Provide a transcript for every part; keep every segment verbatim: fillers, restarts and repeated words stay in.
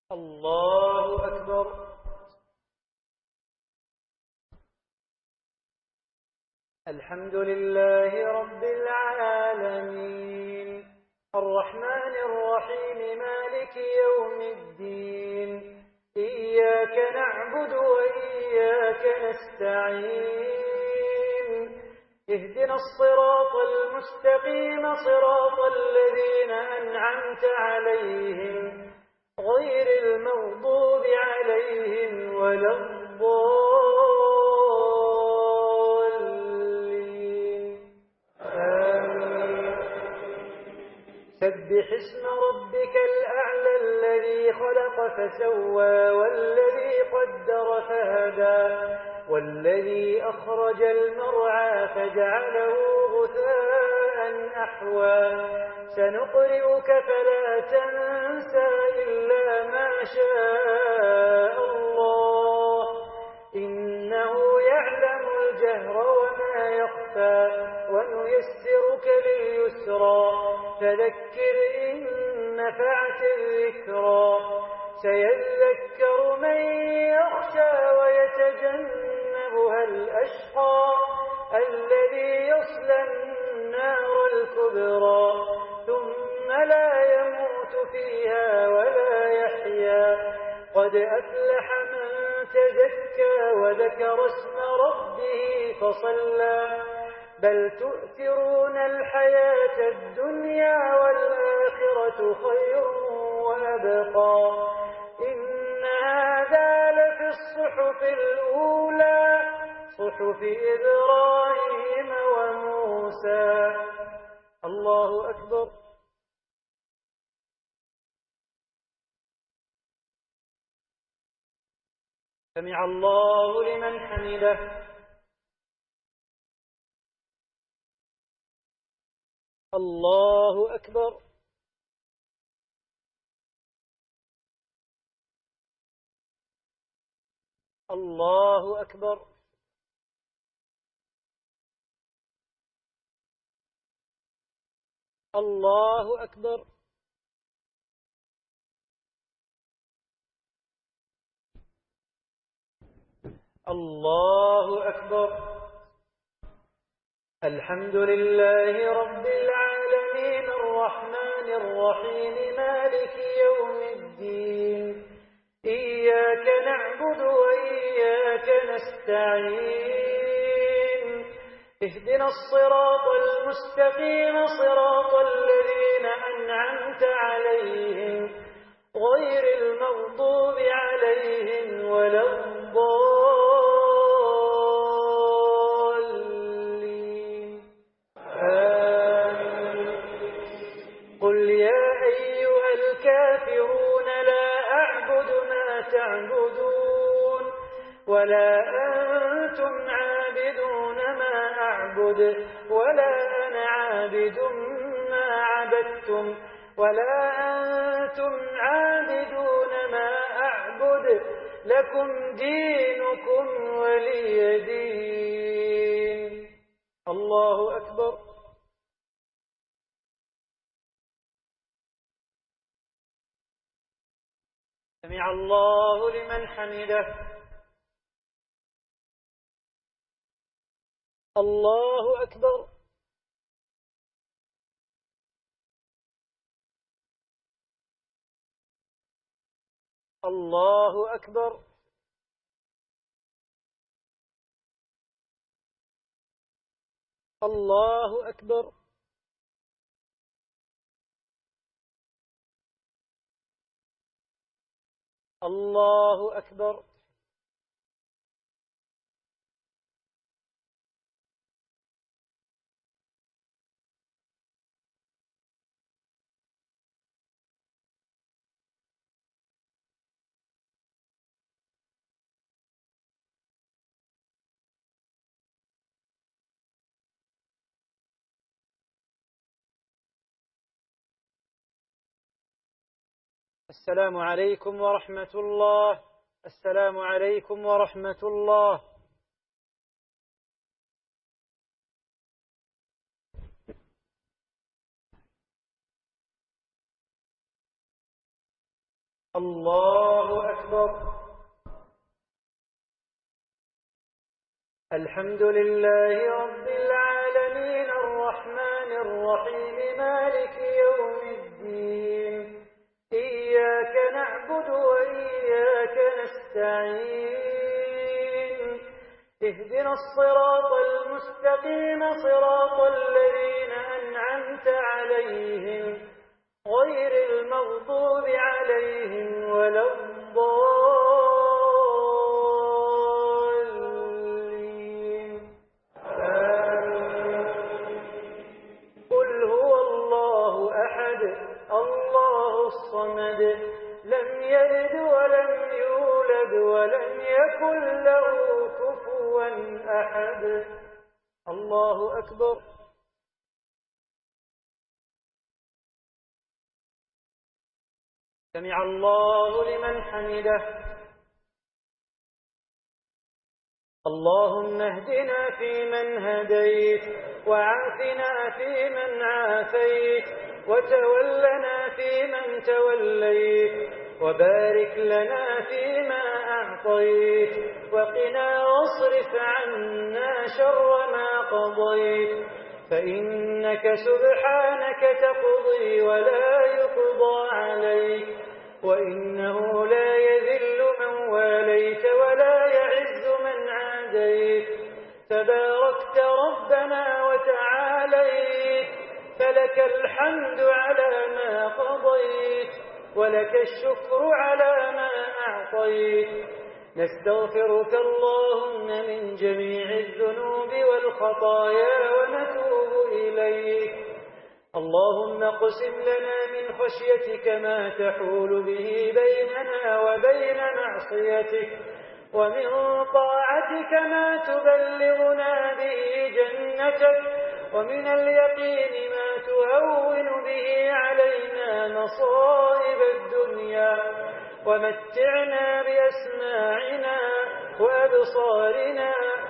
الله أكبر. الحمد لله رب العالمين الرحمن الرحيم مالك يوم الدين إياك نعبد وإياك نستعين اهدنا الصراط المستقيم صراط الذين أنعمت عليهم غير المغضوب عليهم ولا الضالين آمين. سبح اسم ربك الأعلى الذي خلق فسوى والذي قدر فهدى والذي أخرج المرعى فجعله غثاء أحوى سنقرئك فلا تنسى إلا ما شاء الله إنه يعلم الجهر وما يخفى ونيسرك لليسرى فذكر إن نفعت الذكرى سيذكر من يخشى ويتجنبها الأشقى الذي يصلى النار الكبرى ثم لا يموت فيها ولا يحيا قد أفلح من تزكى وذكر اسم ربه فصلى بل تؤثرون الحياة الدنيا والآخرة خير وأبقى إن هذا لفي الصحف الأولى صحف إبراهيم وموسى. الله أكبر. سمع الله لمن حمده. الله أكبر. الله أكبر. الله أكبر. الله أكبر. الحمد لله رب العالمين الرحمن الرحيم مالك يوم الدين إياك نعبد وإياك نستعين اهدنا الصراط المستقيم صراط الذين أنعمت عليهم غير المغضوب عليهم ولا الضالين آمين. قل يا أيها الكافرون لا أعبد ما تعبدون ولا أنتم عابدون ما أعبد ولا أنا عابد ما عبدتم ولا أنتم عابدون ما أعبد لكم دينكم ولي دين. الله أكبر. سمع الله لمن حمده. الله أكبر. الله أكبر. الله أكبر. الله أكبر. السلام عليكم ورحمة الله. السلام عليكم ورحمة الله. الله أكبر. الحمد لله رب العالمين الرحمن الرحيم مالك يوم الدين، إياك نعبد وإياك نستعين، اهدنا الصراط المستقيم صراط الذين أنعمت عليهم غير المغضوب عليهم ولا الضالين. آمين. قل هو الله أحد الله الصمد لم يلد ولم يولد ولم يكن له كفوا أحد. الله أكبر. سمع الله لمن حمده. اللهم اهدنا فيمن هديت، وعافنا فيمن عافيت، وتولنا فيمن توليت، وبارك لنا فيما أعطيت، وقنا واصرف عنا شر ما قضيت، فإنك سبحانك تقضي ولا يقضى عليك، وإنه لا يذل من واليت ولا يعز من عاديت، تباركت ربنا وتعاليت، فلك الحمد على ما قضيت، ولك الشكر على ما أعطيت. نستغفرك اللهم من جميع الذنوب والخطايا ونتوب إليك. اللهم اقسم لنا من خشيتك ما تحول به بيننا وبين معصيتك، ومن طاعتك ما تبلغنا به جنتك، ومن اليقين ما تهون به علينا مصائب الدنيا، ومتعنا بأسماعنا وأبصارنا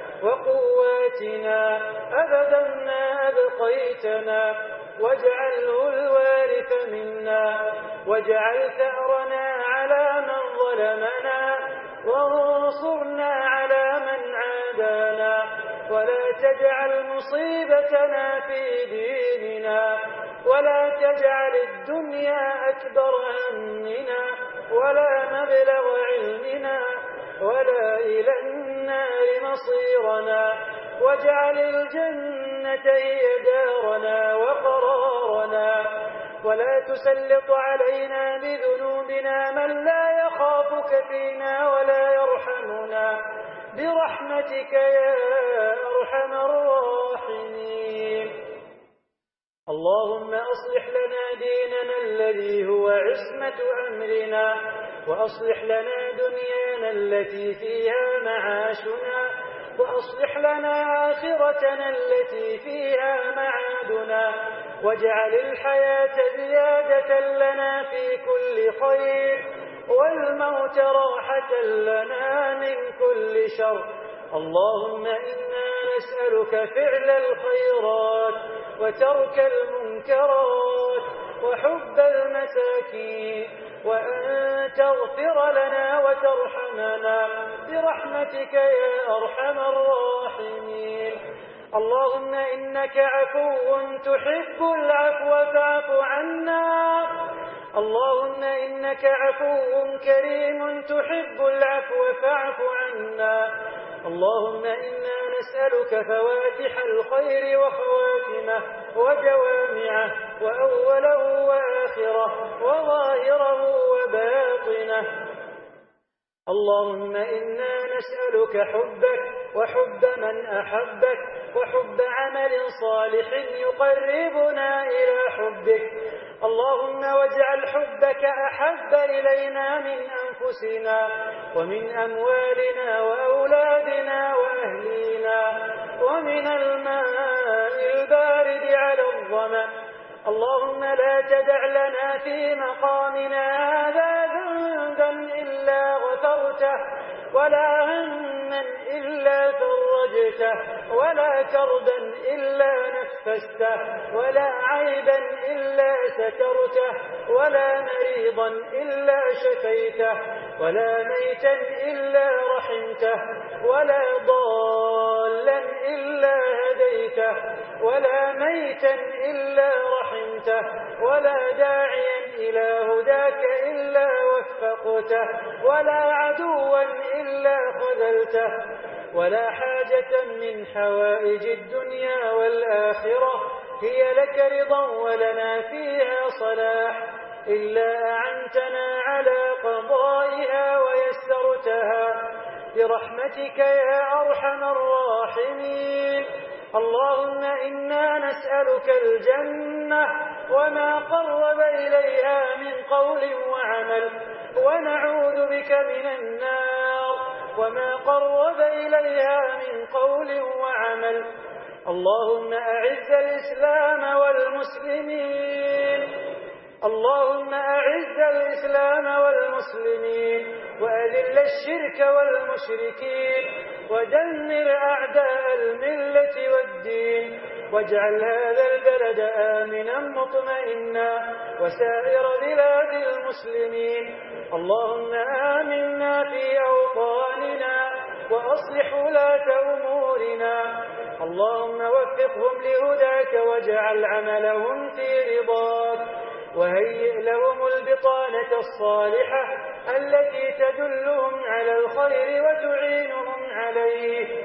وقواتنا أبدا ما أبقيتنا، واجعله الوارث منا، واجعل ثأرنا على من ظلمنا، وانصرنا على من عادانا، ولا تجعل مصيبتنا في ديننا، ولا تجعل الدنيا أكبر همنا ولا مبلغ علمنا ولا إلى النار مصيرنا، واجعل الجنة هي دارنا وقرارنا، ولا تسلط علينا بذنوبنا من لا يخافك فينا ولا يرحمنا، برحمتك يا أرحم الراحمين. اللهم أصلح لنا ديننا الذي هو عصمة أمرنا، وأصلح لنا دنيانا التي فيها معاشنا، وأصلح لنا آخرتنا التي فيها معادنا، واجعل الحياة زيادة لنا في كل خير، والموت راحة لنا من كل شر. اللهم إنا نسألك فعل الخيرات وترك المنكرات وحب المساكين، وأن تغفر لنا وترحمنا برحمتك يا أرحم الراحمين. اللهم إنك عفو تحب العفو فاعف عنا. اللهم إنك عفو كريم تحب العفو فاعف عنا. اللهم إنا نسألك فواتح الخير وخواتمه وجوامعه وأوله وآخره وظاهره وباطنه. اللهم إنا نسألك حبك وحب من أحبك وحب عمل صالح يقربنا إلى حبك. اللهم واجعل حبك أحب إلينا من أنفسنا ومن أموالنا وأولادنا وأهلينا ومن الماء البارد على الظمأ. اللهم لا تدع لنا في مقامنا هذا ذنبا إلا غفرته، ولا هما إلا فرجته، ولا كربا إلا نفسته نفسته ولا عيبا إلا سترته ولا مريضا إلا شفيته ولا ميتا إلا رحمته ولا ضالا إلا هديته ولا ميتا إلا رحمته ولا داعيا إلى هداك إلا وفقته ولا عدوا إلا خذلته ولا حاجة من حوائج الدنيا والآخرة هي لك رضا ولنا فيها صلاح إلا أعنتنا على قضائها ويسرتها برحمتك يا أرحم الراحمين. اللهم إنا نسألك الجنة وما قرب إليها من قول وعمل ونعوذ بك من النار وما قرب إليها من قول وعمل. اللهم أعز الإسلام والمسلمين اللهم أعز الإسلام والمسلمين وأذل الشرك والمشركين ودمر أعداء الملة والدين واجعل هذا البلد آمنا مطمئنا وسائر بلاد المسلمين. اللهم آمنا في أوطاننا وأصلح ولاة أمورنا. اللهم وفقهم لهداك واجعل عملهم في رضاك وهيئ لهم البطانة الصالحة التي تدلهم على الخير وتعينهم عليه.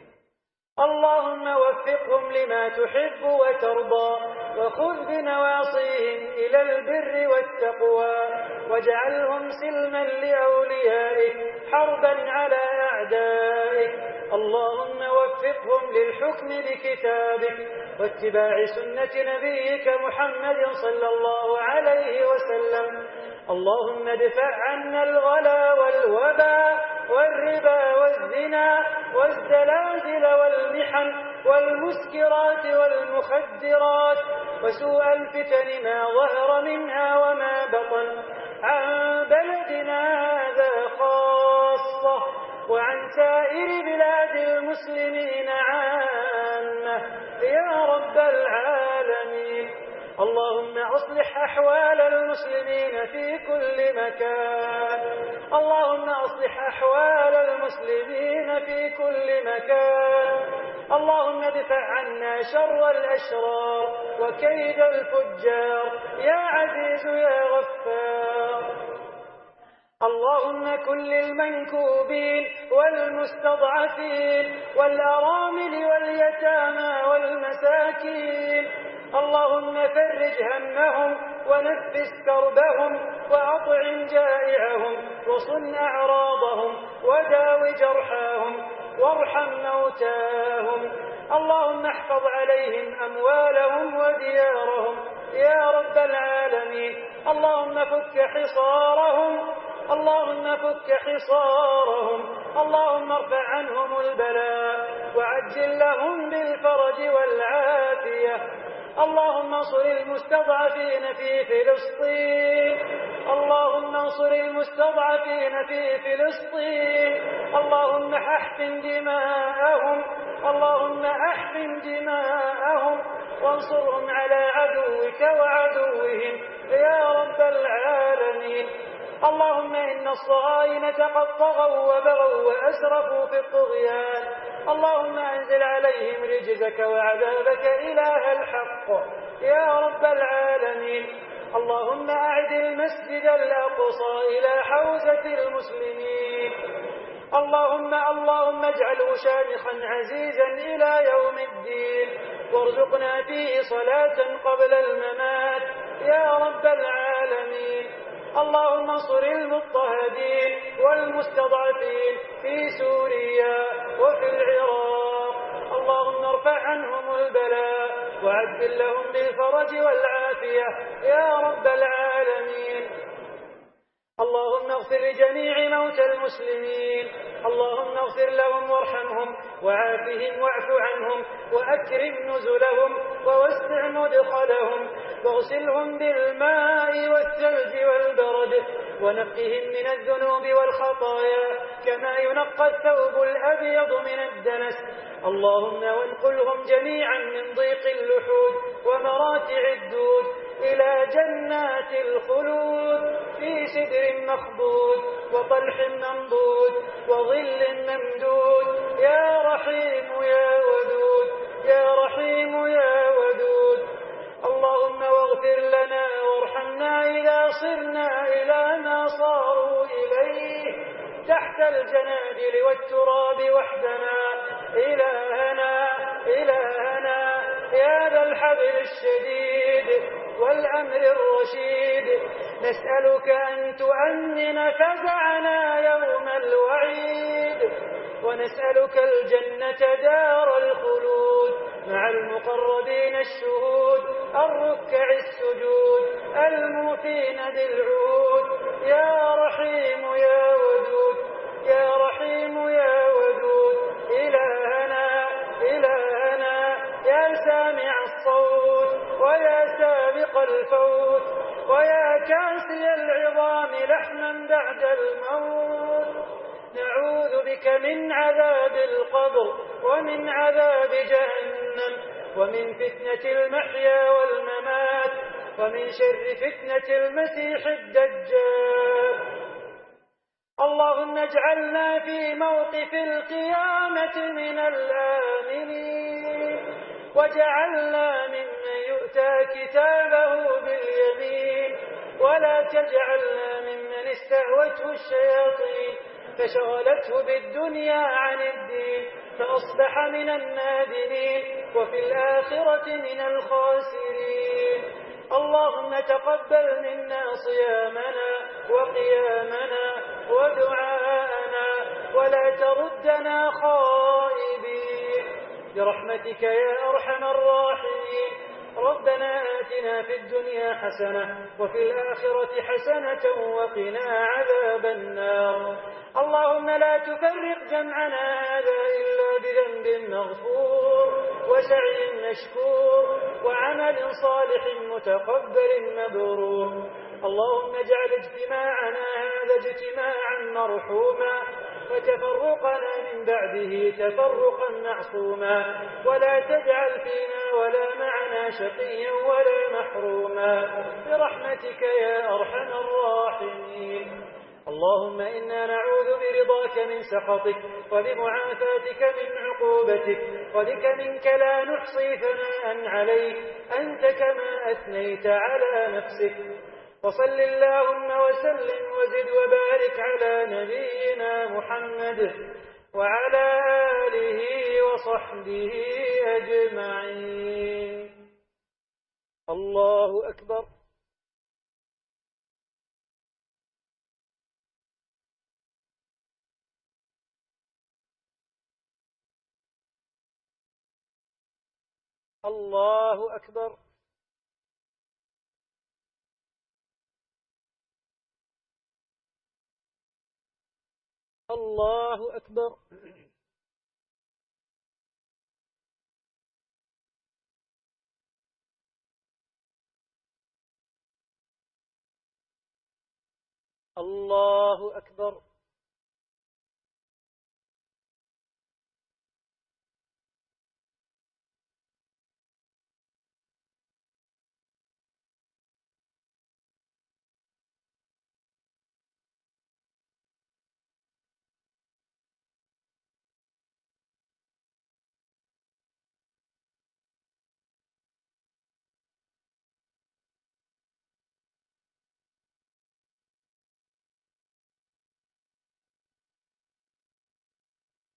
اللهم وفقهم لما تحب وترضى وخذ بنواصيهم إلى البر والتقوى واجعلهم سلما لأوليائك حربا على أعدائك. اللهم وفقهم للحكم بكتابك واتباع سنة نبيك محمد صلى الله عليه وسلم. اللهم ادفع عنا الغلا والوباء والربا والزنا والزلازل والمحن والمسكرات والمخدرات وسوء الفتن ما ظهر منها وما بطن عن بلدنا هذا خاصة وعن سائر بلاد المسلمين عامة يا رب العالمين. اللهم أصلح أحوال المسلمين في كل مكان اللهم أصلح أحوال المسلمين في كل مكان. اللهم ادفع عنا شر الأشرار وكيد الفجار يا عزيز يا غفار. اللهم كن للمنكوبين والمستضعفين والأرامل واليتامى والمساكين. اللهم فرج همهم ونفس كربهم وأطعم جائعهم وصن أعراضهم وداو جرحاهم وارحم موتاهم. اللهم احفظ عليهم أموالهم وديارهم يا رب العالمين. اللهم فك حصارهم اللهم فك حصارهم. اللهم ارفع عنهم البلاء وعجل لهم بالفرج والعافية. اللهم انصر المستضعفين في فلسطين اللهم انصر المستضعفين في فلسطين. اللهم احقن دماءهم اللهم احقن دماءهم وانصرهم على عدوك وعدوهم يا رب العالمين. اللهم إن الصهاينة قد طغوا وبغوا وأسرفوا في الطغيان. اللهم أنزل عليهم رجزك وعذابك إله الحق يا رب العالمين. اللهم أعد المسجد الأقصى إلى حوزة المسلمين. اللهم اللهم اجعله شامخا عزيزا إلى يوم الدين وارزقنا فيه صلاة قبل الممات يا رب العالمين. اللهم انصر المضطهدين والمستضعفين في سوريا وفي العراق. اللهم ارفع عنهم البلاء وعجل لهم بالفرج والعافية يا رب العالمين. اللهم اغفر لجميع موتى المسلمين. اللهم اغفر لهم وارحمهم وعافهم واعف عنهم وأكرم نزلهم ووسع مدخلهم واغسلهم بالماء والثلج والبرد ونقهم من الذنوب والخطايا كما ينقى الثوب الأبيض من الدنس. اللهم وانقلهم جميعا من ضيق اللحود ومراتع الدود إلى جنات الخلود في سدر مخضود وطلح منضود وظل ممدود. يا رحيم يا ودود يا رحيم يا ودود. اللهم واغفر لنا وارحمنا إذا صرنا إلى ما صاروا إليه تحت الجنادل والتراب وحدنا. إلهنا إلهنا يا ذا الحبل الشديد والأمر الرشيد، نسألك أن تؤمن فزعنا يوم الوعيد، ونسألك الجنة دار الخلود مع المقربين الشهود الركع السجود الموفين بالعهود. يا رحيم يا ودود يا رحيم يا ودود. إلهنا إلهنا يا سامع الصوت ويا سابق الفوت ويا كاسي العظام لحما بعد الموت، نعوذ بك من عذاب القبر ومن عذاب جهنم ومن فتنة المحيا والممات ومن شر فتنة المسيح الدجال. اللهم اجعلنا في موقف القيامة من الآمنين، واجعلنا ممن يؤتى كتابه باليمين، ولا تجعلنا ممن استهوته الشياطين فشغلته بالدنيا عن الدين فأصبح من النادمين وفي الآخرة من الخاسرين. اللهم تقبل منا صيامنا وقيامنا ودعاءنا ولا تردنا خائبين برحمتك يا أرحم الراحمين. ربنا آتنا في الدنيا حسنة وفي الآخرة حسنة وقنا عذاب النار. اللهم لا تفرق جمعنا هذا إلا بذنب مغفور وسعي مشكور وعمل صالح متقبل مبرور. اللهم اجعل اجتماعنا هذا اجتماعا مرحوما وتفرقنا من بعده تفرقا معصوما، ولا تجعل فينا ولا معنا شقيا ولا محروما برحمتك يا أرحم الراحمين. اللهم إنا نعوذ برضاك من سخطك وبمعافاتك من عقوبتك، وبك منك لا نحصي ثناء عليك أنت كما أثنيت على نفسك. وصل اللهم وسلم وزد وبارك على نبينا محمد وعلى آله وصحبه أجمعين. الله أكبر. الله أكبر. الله أكبر. الله أكبر.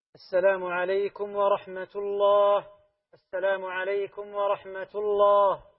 السلام عليكم ورحمة الله. السلام عليكم ورحمة الله.